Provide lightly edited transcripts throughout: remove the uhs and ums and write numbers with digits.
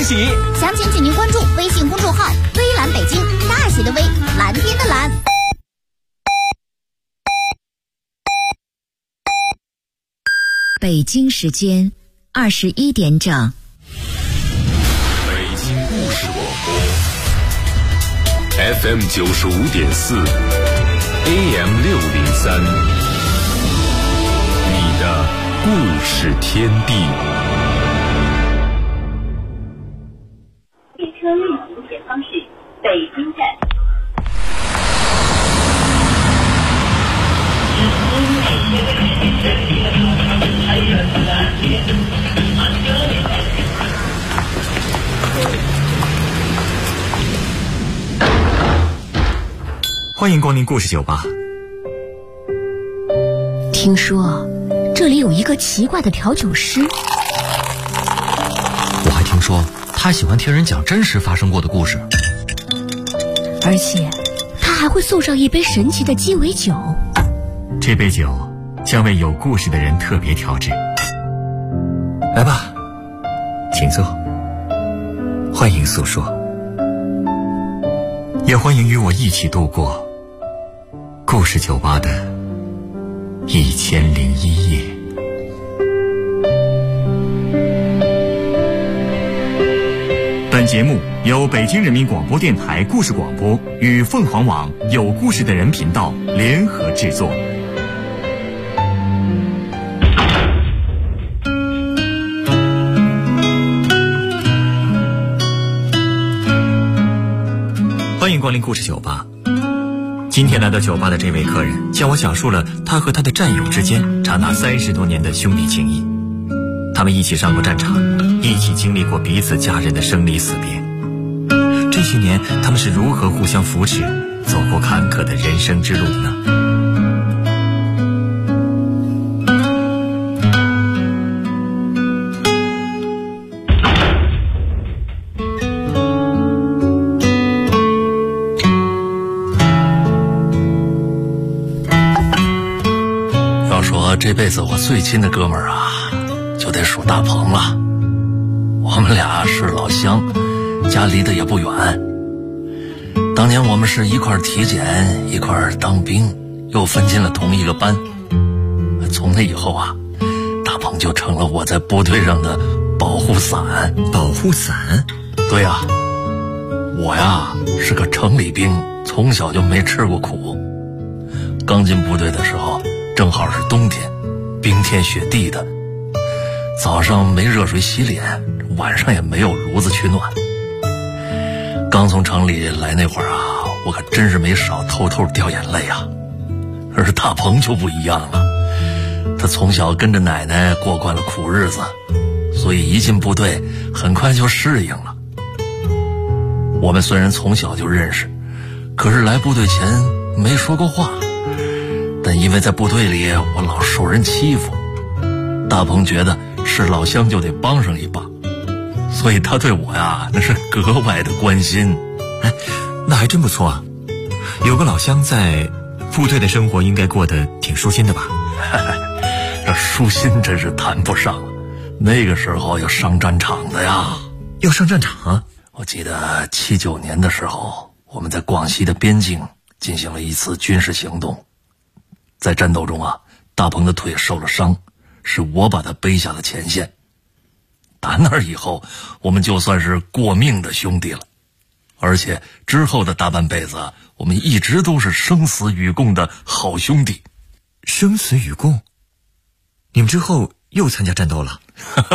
喜。 详情请您关注微信公众号“微蓝北京”，大写的微，蓝天的蓝。 北京时间21点整。 北京故事广播 FM 95.4 AM 603，你的故事天地。 列车运行前方是北京站。 欢迎光临故事酒吧。 听说这里有一个奇怪的调酒师， 我还听说他喜欢听人讲真实发生过的故事， 而且他还会送上一杯神奇的鸡尾酒。 这杯酒将为有故事的人特别调制。来吧，请坐，欢迎诉说，也欢迎与我一起度过故事酒吧的1001夜。本节目由北京人民广播电台故事广播与凤凰网有故事的人频道联合制作。欢迎光临故事酒吧。今天来到酒吧的这位客人向我讲述了他和他的战友之间长达30多年的兄弟情谊。他们一起上过战场，一起经历过彼此家人的生离死别。这些年他们是如何互相扶持，走过坎坷的人生之路呢？ 这辈子我最亲的哥们儿啊，就得数大鹏了。我们俩是老乡，家离得也不远。当年我们是一块体检，一块当兵，又分进了同一个班。从那以后啊，大鹏就成了我在部队上的保护伞。 保护伞？ 对呀，我呀是个城里兵，从小就没吃过苦。刚进部队的时候，正好是冬天，冰天雪地的，早上没热水洗脸，晚上也没有炉子取暖。刚从城里来那会儿啊，我可真是没少偷偷掉眼泪啊。而大鹏就不一样了，他从小跟着奶奶过惯了苦日子，所以一进部队很快就适应了。我们虽然从小就认识，可是来部队前没说过话。但因为在部队里我老受人欺负，大鹏觉得是老乡就得帮上一把，所以他对我呀那是格外的关心。 哎，那还真不错啊，有个老乡在，部队的生活应该过得挺舒心的吧？ 这舒心真是谈不上了，那个时候要上战场的呀。 要上战场啊？ 我记得79年的时候，我们在广西的边境进行了一次军事行动。在战斗中啊，大鹏的腿受了伤，是我把他背下了前线。打那儿以后，我们就算是过命的兄弟了，而且之后的大半辈子，我们一直都是生死与共的好兄弟。 生死与共？你们之后又参加战斗了？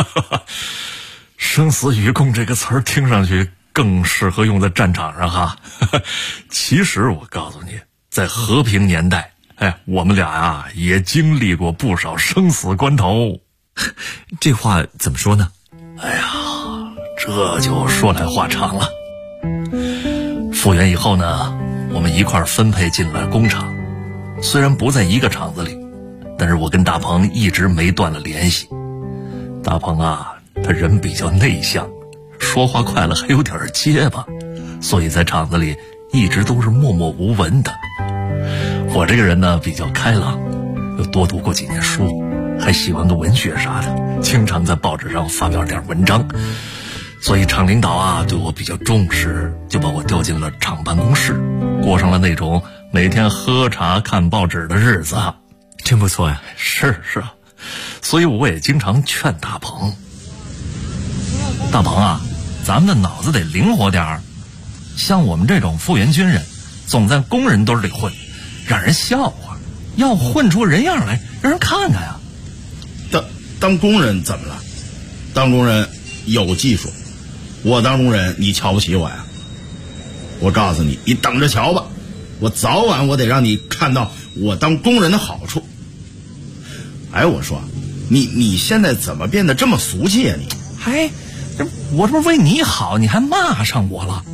生死与共这个词儿听上去更适合用在战场上哈。其实我告诉你，在和平年代，我们俩啊也经历过不少生死关头。 这话怎么说呢？ 哎呀，这就说来话长了。复员以后呢，我们一块儿分配进了工厂，虽然不在一个厂子里，但是我跟大鹏一直没断了联系。大鹏啊，他人比较内向，说话快了还有点结巴，所以在厂子里一直都是默默无闻的。我这个人呢比较开朗，又多读过几年书，还喜欢个文学啥的，经常在报纸上发表点文章。 所以厂领导啊对我比较重视，就把我调进了厂办公室，过上了那种每天喝茶看报纸的日子。 真不错呀。 是啊，所以我也经常劝大鹏，大鹏啊，咱们的脑子得灵活点儿，像我们这种复员军人总在工人堆里混，让人笑话，要混出人样来让人看看呀。 当工人怎么了？当工人有技术，我当工人你瞧不起我呀？我告诉你，你等着瞧吧，我早晚我得让你看到我当工人的好处。哎，我说你现在怎么变得这么俗气啊你？ 我这不是为你好，你还骂上我了？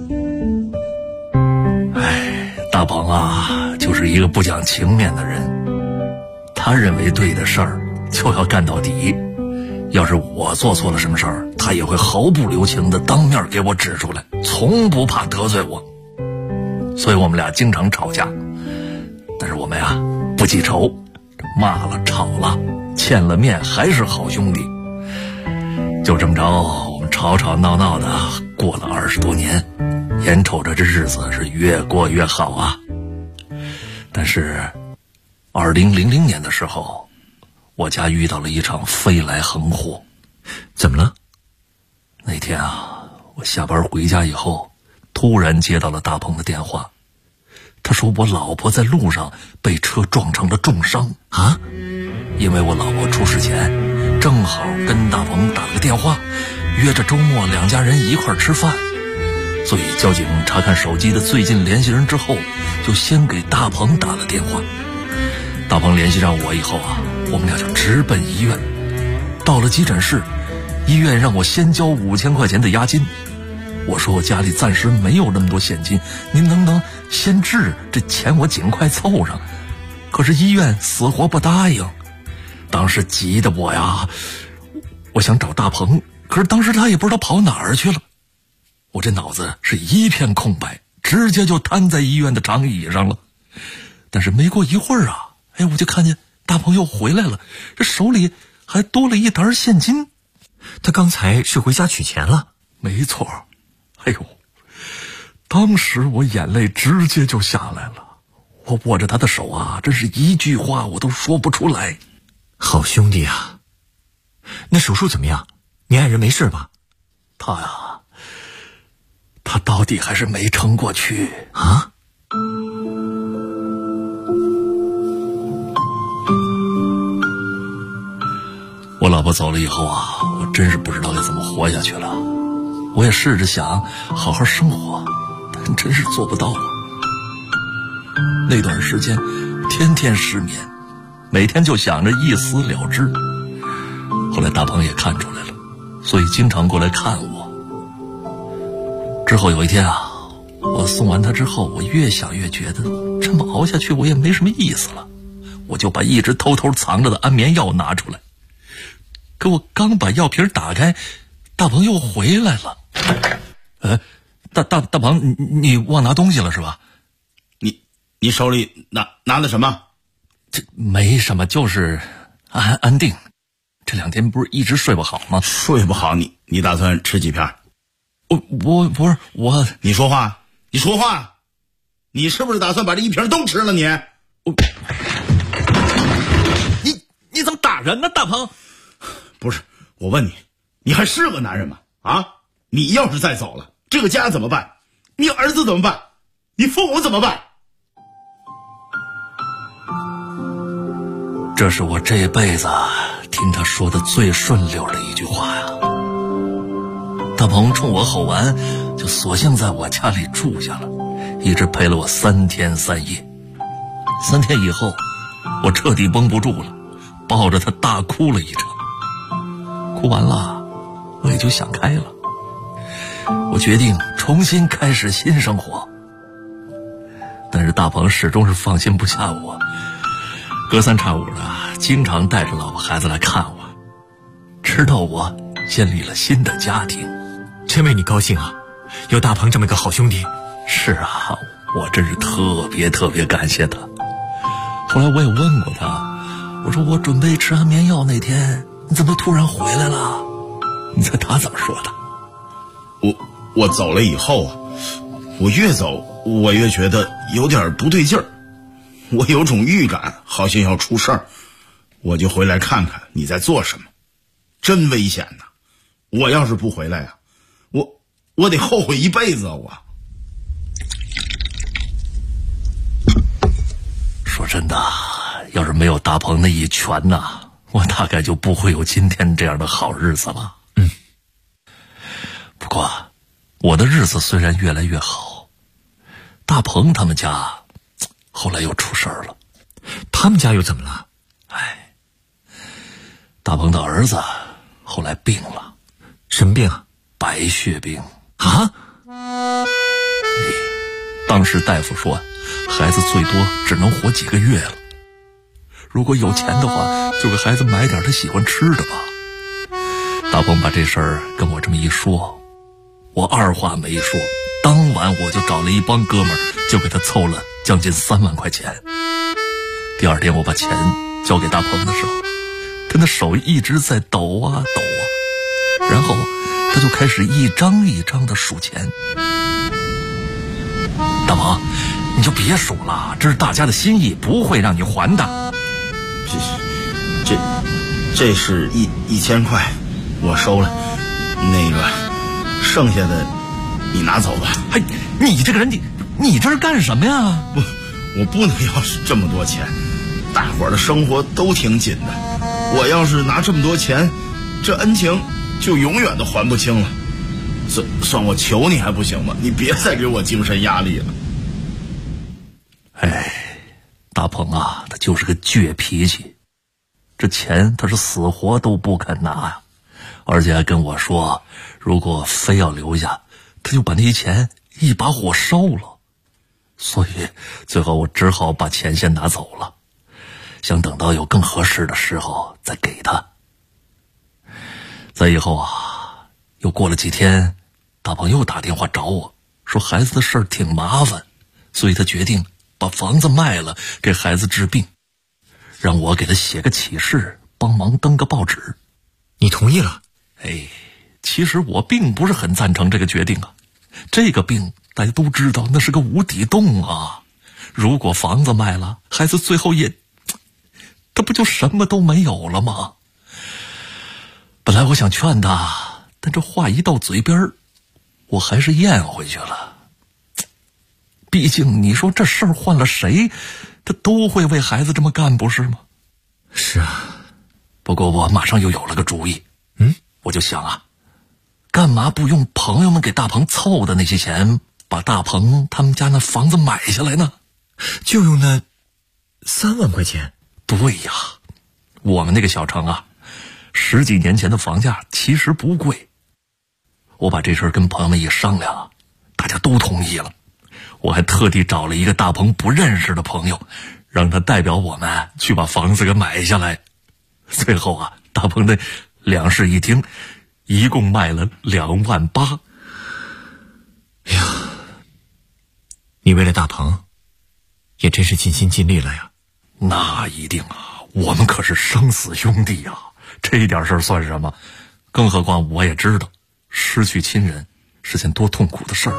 大鹏啊，就是一个不讲情面的人，他认为对的事儿就要干到底，要是我做错了什么事儿，他也会毫不留情的当面给我指出来，从不怕得罪我。所以我们俩经常吵架，但是我们呀不记仇，骂了吵了见了面还是好兄弟。就这么着，我们吵吵闹闹的过了20多年，眼瞅着这日子是越过越好啊。但是2000年的时候，我家遇到了一场飞来横祸。 怎么了？ 那天啊，我下班回家以后，突然接到了大鹏的电话，他说我老婆在路上被车撞成了重伤啊。因为我老婆出事前正好跟大鹏打了个电话，约着周末两家人一块吃饭，所以交警查看手机的最近联系人之后，就先给大鹏打了电话。大鹏联系上我以后啊，我们俩就直奔医院。到了急诊室，医院让我先交5000块钱的押金。我说我家里暂时没有那么多现金，您能不能先治，这钱我尽快凑上。可是医院死活不答应。当时急得我呀，我想找大鹏，可是当时他也不知道跑哪儿去了。我这脑子是一片空白，直接就瘫在医院的长椅上了。但是没过一会儿啊，我就看见大鹏又回来了，这手里还多了一沓现金。 他刚才是回家取钱了？ 没错。当时我眼泪直接就下来了，我握着他的手啊，真是一句话我都说不出来。 好兄弟啊。那手术怎么样？你爱人没事吧？ 他到底还是没撑过去啊。 我老婆走了以后啊，我真是不知道该怎么活下去了。我也试着想好好生活，但真是做不到啊。那段时间天天失眠，每天就想着一死了之。后来大鹏也看出来了，所以经常过来看我。之后有一天啊，我送完他之后，我越想越觉得这么熬下去我也没什么意思了，我就把一直偷偷藏着的安眠药拿出来。可我刚把药瓶打开，大鹏又回来了。大鹏，你忘拿东西了是吧？ 你手里拿的什么？ 这没什么，就是安定。这2天不是一直睡不好吗？ 睡不好，你打算吃几片？ 我不是我。 你说话，你是不是打算把这一瓶都吃了你？ 你怎么打人呢，大鹏？ 不是，我问你，你还是个男人吗？啊，你要是再走了，这个家怎么办？你儿子怎么办？你父母怎么办？ 这是我这辈子听他说的最顺溜的一句话呀。大鹏冲我吼完，就索性在我家里住下了，一直陪了我3天3夜。3天以后，我彻底绷不住了，抱着他大哭了一场。哭完了，我也就想开了，我决定重新开始新生活。但是大鹏始终是放心不下我，隔三差五的经常带着老婆孩子来看我，直到我建立了新的家庭。 真为你高兴啊，有大鹏这么个好兄弟。 是啊，我真是特别感谢他。后来我也问过他，我说我准备吃安眠药那天你怎么突然回来了？你猜他怎么说的？ 我走了以后啊，我越走我越觉得有点不对劲儿，我有种预感好像要出事儿，我就回来看看你在做什么，真危险呐！我要是不回来啊，我得后悔一辈子啊！我说真的，要是没有大鹏那一拳呐，我大概就不会有今天这样的好日子了。不过我的日子虽然越来越好，大鹏他们家后来又出事儿了。 他们家又怎么了？ 大鹏的儿子后来病了。 什么病啊？ 白血病啊！ 当时大夫说孩子最多只能活几个月了，如果有钱的话就给孩子买点他喜欢吃的吧。大鹏把这事儿跟我这么一说，我二话没说，当晚我就找了一帮哥们儿，就给他凑了将近3万块钱。第二天我把钱交给大鹏的时候，他那手一直在抖啊抖啊，然后他就开始一张一张的数钱。大鹏，你就别数了，这是大家的心意，不会让你还的。 这是1000块，我收了，那个剩下的你拿走吧。 你这个人，你这是干什么呀？ 我不能要是这么多钱，大伙儿的生活都挺紧的，我要是拿这么多钱，这恩情就永远都还不清了。算我求你还不行吗？你别再给我精神压力了。 大鹏啊，他就是个倔脾气，这钱他是死活都不肯拿呀，而且还跟我说，如果非要留下，他就把那些钱一把火烧了。所以最后我只好把钱先拿走了，想等到有更合适的时候再给他。再以后啊，又过了几天，大鹏又打电话找我，说孩子的事儿挺麻烦，所以他决定把房子卖了给孩子治病，让我给他写个启事，帮忙登个报纸。 你同意了？ 其实我并不是很赞成这个决定啊。这个病大家都知道，那是个无底洞啊。如果房子卖了，孩子最后他不就什么都没有了吗？本来我想劝他，但这话一到嘴边，我还是咽回去了。毕竟你说这事儿换了谁，他都会为孩子这么干，不是吗？ 是啊。 不过我马上又有了个主意。我就想啊，干嘛不用朋友们给大鹏凑的那些钱，把大鹏他们家那房子买下来呢？ 就用那3万块钱？ 对呀，我们那个小城啊，10几年前的房价其实不贵。我把这事儿跟朋友们一商量，大家都同意了。我还特地找了一个大鹏不认识的朋友，让他代表我们去把房子给买下来。最后啊，大鹏的2室1厅一共卖了2万8。 呀，你为了大鹏也真是尽心尽力了呀。 那一定啊，我们可是生死兄弟啊，这点事儿算什么？更何况我也知道失去亲人是件多痛苦的事儿。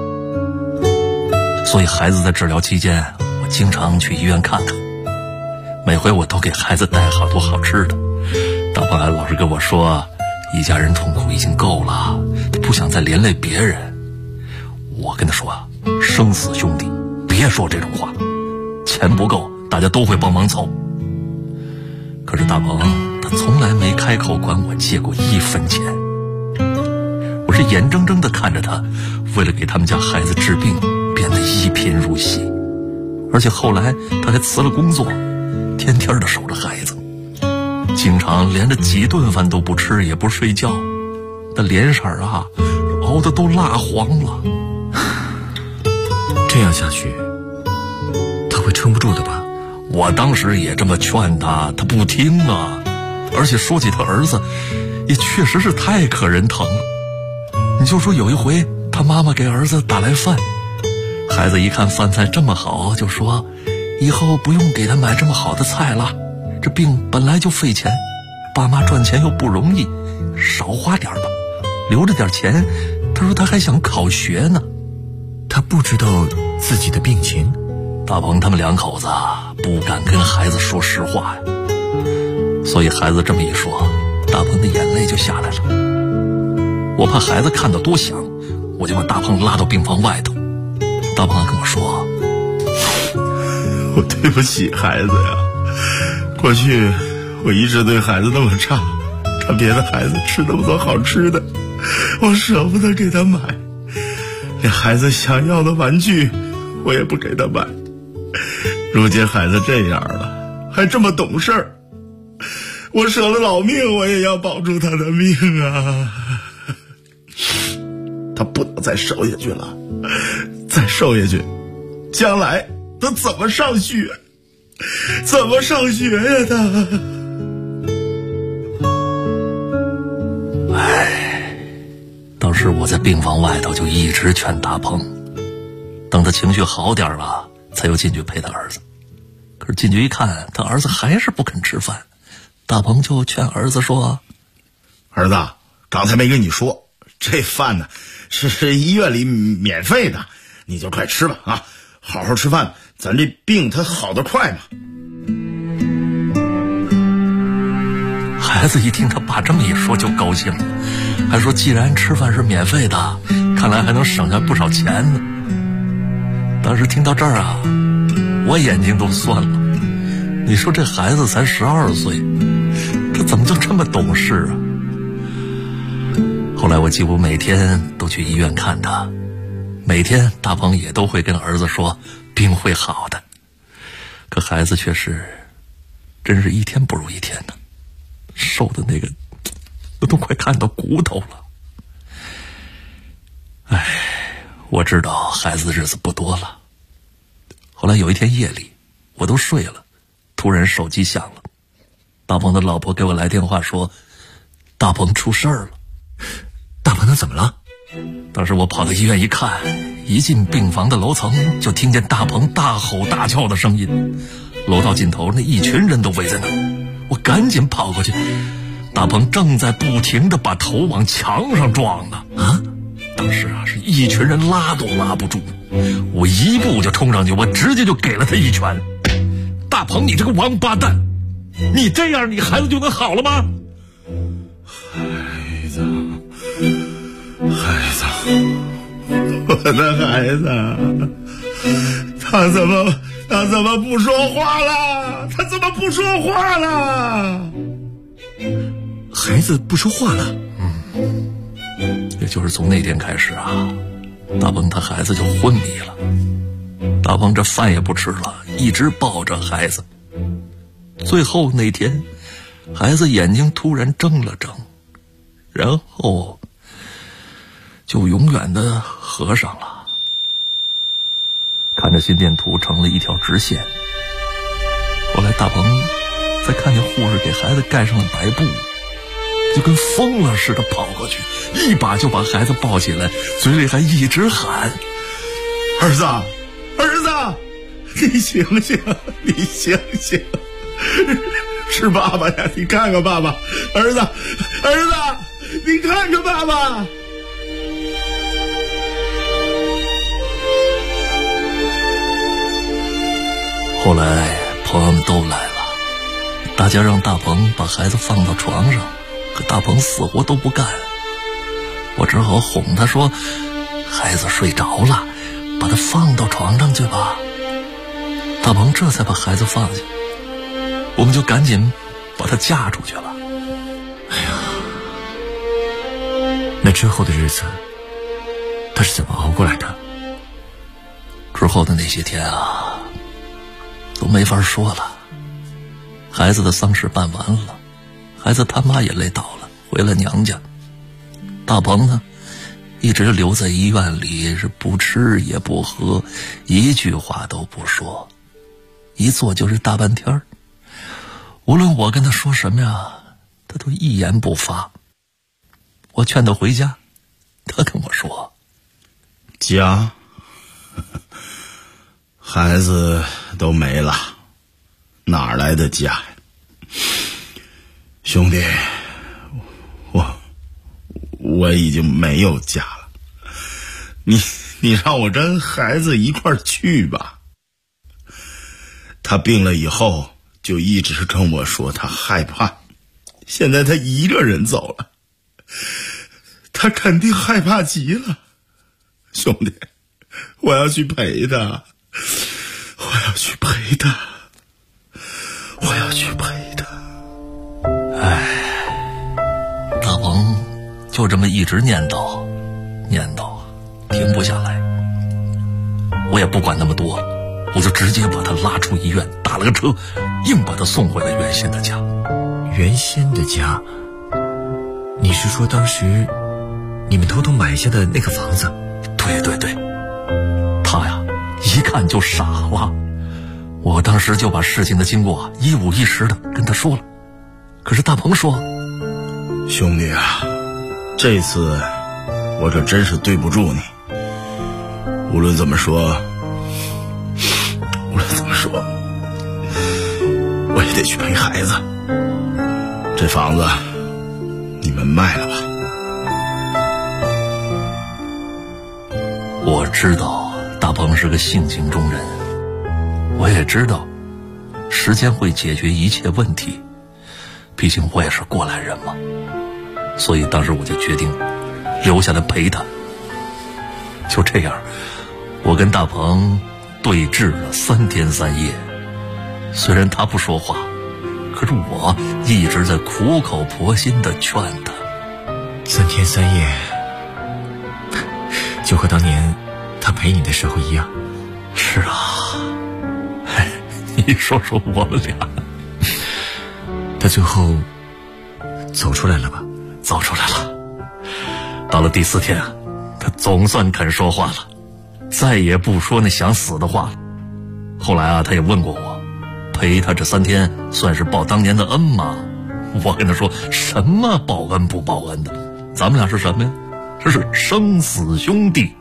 所以孩子在治疗期间，我经常去医院看看，每回我都给孩子带好多好吃的。大鹏还老是跟我说，一家人痛苦已经够了，他不想再连累别人。我跟他说啊，生死兄弟别说这种话，钱不够大家都会帮忙凑。可是大鹏他从来没开口管我借过1分钱，我是眼睁睁地看着他为了给他们家孩子治病变得一贫如洗，而且后来他还辞了工作，天天的守着孩子，经常连着几顿饭都不吃也不睡觉，那脸色啊熬得都蜡黄了。 这样下去他会撑不住的吧？ 我当时也这么劝他，他不听啊。而且说起他儿子，也确实是太可人疼了。你就说有一回他妈妈给儿子打来饭，孩子一看饭菜这么好，就说以后不用给他买这么好的菜了，这病本来就费钱，爸妈赚钱又不容易，少花点吧，留着点钱他说他还想考学呢。 他不知道自己的病情。 大鹏他们两口子不敢跟孩子说实话呀，所以孩子这么一说，大鹏的眼泪就下来了。我怕孩子看到多想，我就把大鹏拉到病房外头。大鹏还跟我说， 我对不起孩子呀，过去我一直对孩子那么差，看别的孩子吃那么多好吃的，我舍不得给他买，连孩子想要的玩具我也不给他买。如今孩子这样了，还这么懂事儿，我舍了老命我也要保住他的命啊！他不能再瘦下去了，再瘦下去，将来他怎么上学？怎么上学呀他？ 当时我在病房外头就一直劝大鹏，等他情绪好点了才又进去陪他儿子。可是进去一看，他儿子还是不肯吃饭。大鹏就劝儿子说， 儿子，刚才没跟你说，这饭呢是医院里免费的，你就快吃吧啊，好好吃饭，咱这病它好得快嘛。 孩子一听他爸这么一说就高兴了，还说既然吃饭是免费的，看来还能省下不少钱呢。当时听到这儿啊，我眼睛都酸了。你说这孩子才12岁，他怎么就这么懂事啊？后来我几乎每天都去医院看他，每天大鹏也都会跟儿子说病会好的。可孩子却是真是一天不如一天呢，瘦的那个都快看到骨头了。我知道孩子的日子不多了。后来有一天夜里，我都睡了，突然手机响了，大鹏的老婆给我来电话说，大鹏出事儿了。 大鹏他怎么了？ 当时我跑到医院一看，一进病房的楼层就听见大鹏大吼大叫的声音，楼道尽头那一群人都围在那儿。我赶紧跑过去，大鹏正在不停地把头往墙上撞呢。当时啊，是一群人拉都拉不住，我一步就冲上去，我直接就给了他一拳。大鹏，你这个王八蛋，你这样你孩子就能好了吗？ 我的孩子，他怎么不说话了？他怎么不说话了？ 孩子不说话了。 也就是从那天开始啊，大鹏他孩子就昏迷了。大鹏这饭也不吃了，一直抱着孩子。最后那天，孩子眼睛突然睁了睁，然后就永远的合上了，看着心电图成了一条直线。后来大鹏在看见护士给孩子盖上了白布，就跟疯了似的跑过去，一把就把孩子抱起来，嘴里还一直喊， 儿子，儿子，你醒醒，你醒醒，是爸爸呀，你看看爸爸，儿子，儿子，你看看爸爸。 后来朋友们都来了，大家让大鹏把孩子放到床上，可大鹏死活都不干。我只好哄他说，孩子睡着了，把他放到床上去吧。大鹏这才把孩子放下，我们就赶紧把他嫁出去了。 那之后的日子他是怎么熬过来的？ 之后的那些天啊，都没法说了。孩子的丧事办完了，孩子他妈也累倒了，回了娘家。大鹏呢，一直留在医院里，是不吃也不喝，一句话都不说，一坐就是大半天。无论我跟他说什么呀，他都一言不发。我劝他回家，他跟我说， 家，孩子都没了，哪来的家呀？兄弟，我已经没有家了。 你让我跟孩子一块儿去吧。他病了以后就一直跟我说他害怕，现在他一个人走了，他肯定害怕极了。兄弟，我要去陪他，我要去陪他，我要去陪他。 大鹏就这么一直念叨，停不下来。我也不管那么多，我就直接把他拉出医院，打了个车，硬把他送回了原先的家。 原先的家？你是说当时你们偷偷买下的那个房子？ 对，他呀一看就傻了。我当时就把事情的经过一五一十的跟他说了，可是大鹏说： 兄弟啊，这次我可真是对不住你。无论怎么说，我也得去陪孩子。这房子你们卖了吧。 我知道大鹏是个性情中人，我也知道时间会解决一切问题，毕竟我也是过来人嘛。所以当时我就决定留下来陪他。就这样，我跟大鹏对峙了3天3夜。虽然他不说话，可是我一直在苦口婆心地劝他。 3天3夜，就和当年他陪你的时候一样。 是啊，你说说我们俩。 他最后走出来了吧？ 走出来了。到了第4天啊，他总算肯说话了，再也不说那想死的话了。后来啊，他也问过我，陪他这3天算是报当年的恩吗？我跟他说，什么报恩不报恩的，咱们俩是什么呀？这是生死兄弟。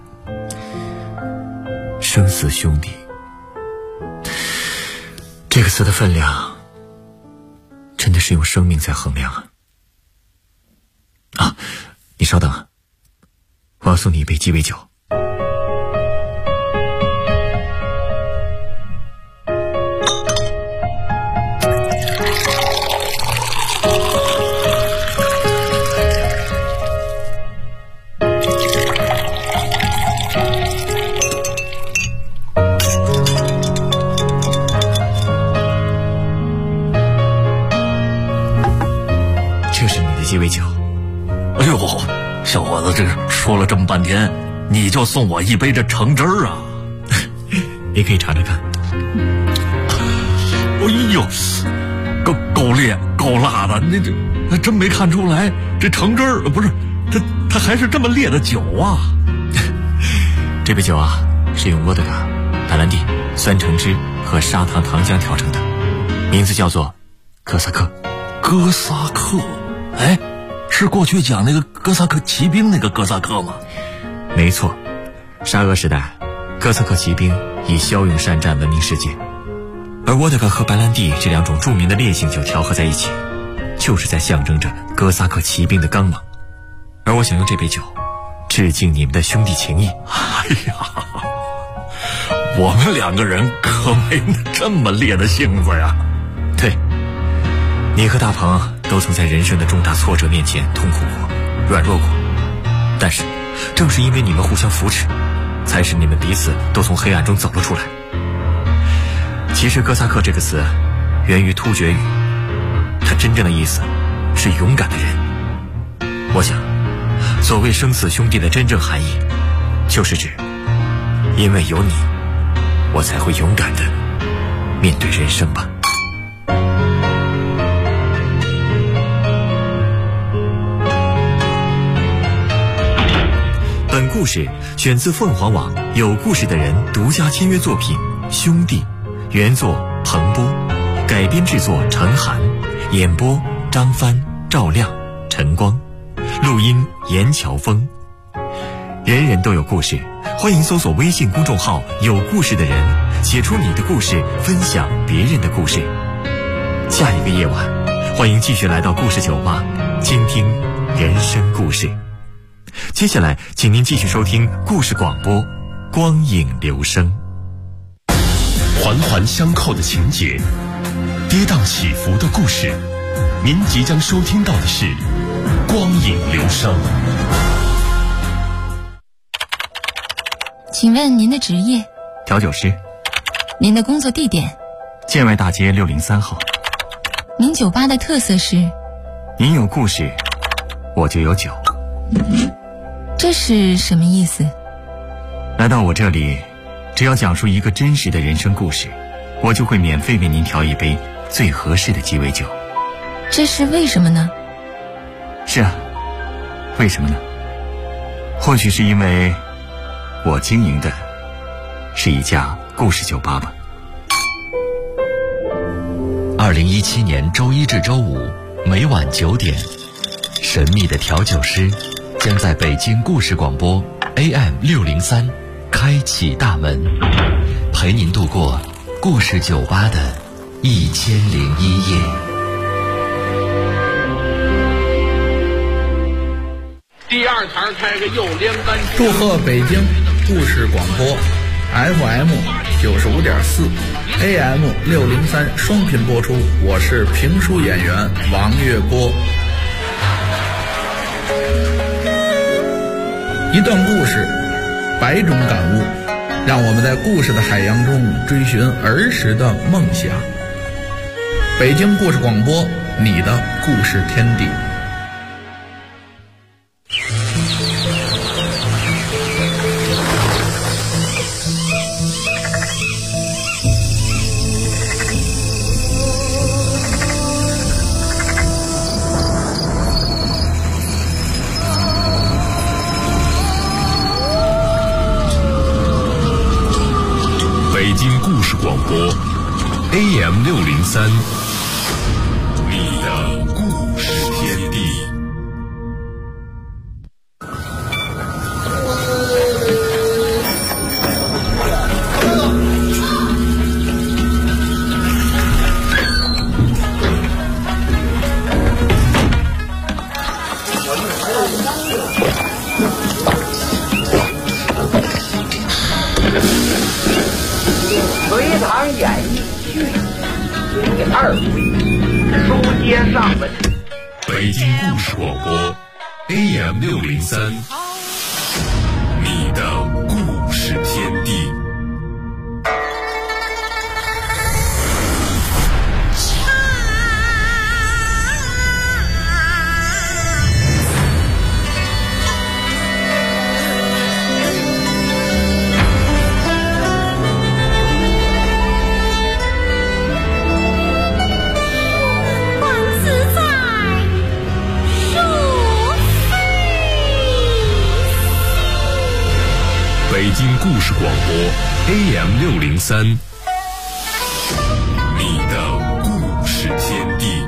生死兄弟这个词的分量真的是用生命在衡量啊！你稍等啊，我要送你一杯鸡尾酒。这是你的鸡尾酒。 哎呦，小伙子，这说了这么半天，你就送我一杯这橙汁儿啊？ 你可以尝尝看。 哎呦，够烈够辣的，那真没看出来，这橙汁儿不是它还是这么烈的酒啊！ 这杯酒啊，是用沃德嘎、白兰地、酸橙汁和砂糖糖浆调成的，名字叫做哥萨克。 哥萨克，哎，是过去讲那个哥萨克骑兵那个哥萨克吗？ 没错，沙俄时代，哥萨克骑兵以骁勇善战闻名世界，而沃德嘎和白兰地这2种著名的烈性酒调和在一起，就是在象征着哥萨克骑兵的刚猛。而我想用这杯酒致敬你们的兄弟情谊。 哎呀，我们2个人可没这么烈的性子呀。 对，你和大鹏都曾在人生的重大挫折面前痛苦过、软弱过，但是正是因为你们互相扶持，才使你们彼此都从黑暗中走了出来。其实哥萨克这个词源于突厥语，它真正的意思是勇敢的人。我想所谓生死兄弟的真正含义，就是指因为有你，我才会勇敢的面对人生吧。本故事选自凤凰网有故事的人独家签约作品《兄弟》，原作彭波，改编制作陈寒，演播张帆、赵亮、陈光，录音严乔峰。人人都有故事，欢迎搜索微信公众号有故事的人，写出你的故事，分享别人的故事。下一个夜晚，欢迎继续来到故事酒吧，倾听人生故事。 接下来，请您继续收听故事广播《光影留声》。 环环相扣的情节，跌宕起伏的故事，您即将收听到的是《光影留声》。 请问您的职业？ 调酒师。 您的工作地点？ 建外大街603号。 您酒吧的特色是？ 您有故事，我就有酒。 这是什么意思？ 来到我这里，只要讲述一个真实的人生故事，我就会免费为您调一杯最合适的鸡尾酒。 这是为什么呢？ 是啊，为什么呢？或许是因为我经营的是一家故事酒吧吧。 2017年周一至周五每晚9点，神秘的调酒师将在北京故事广播 AM603开启大门，陪您度过故事酒吧的1001夜。 第二堂开个幼联班。 祝贺北京故事广播 FM 95.4 AM 603双频播出，我是评书演员王月波。一段故事，100种感悟，让我们在故事的海洋中追寻儿时的梦想。北京故事广播，你的故事天地。 北京故事广播 AM603，你的故事天地。 隋唐演义续第2回，书接上文。 北京故事广播 AM603，你的故事天地。北京故事广播 AM603，你的故事天地。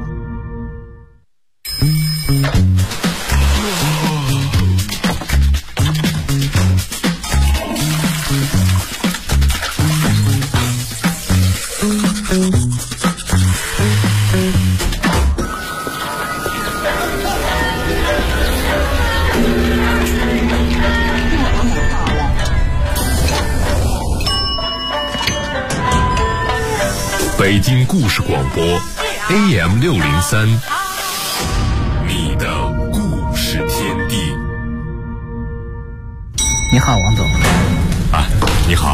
北京故事广播 AM603，你的故事天地。 你好，王总。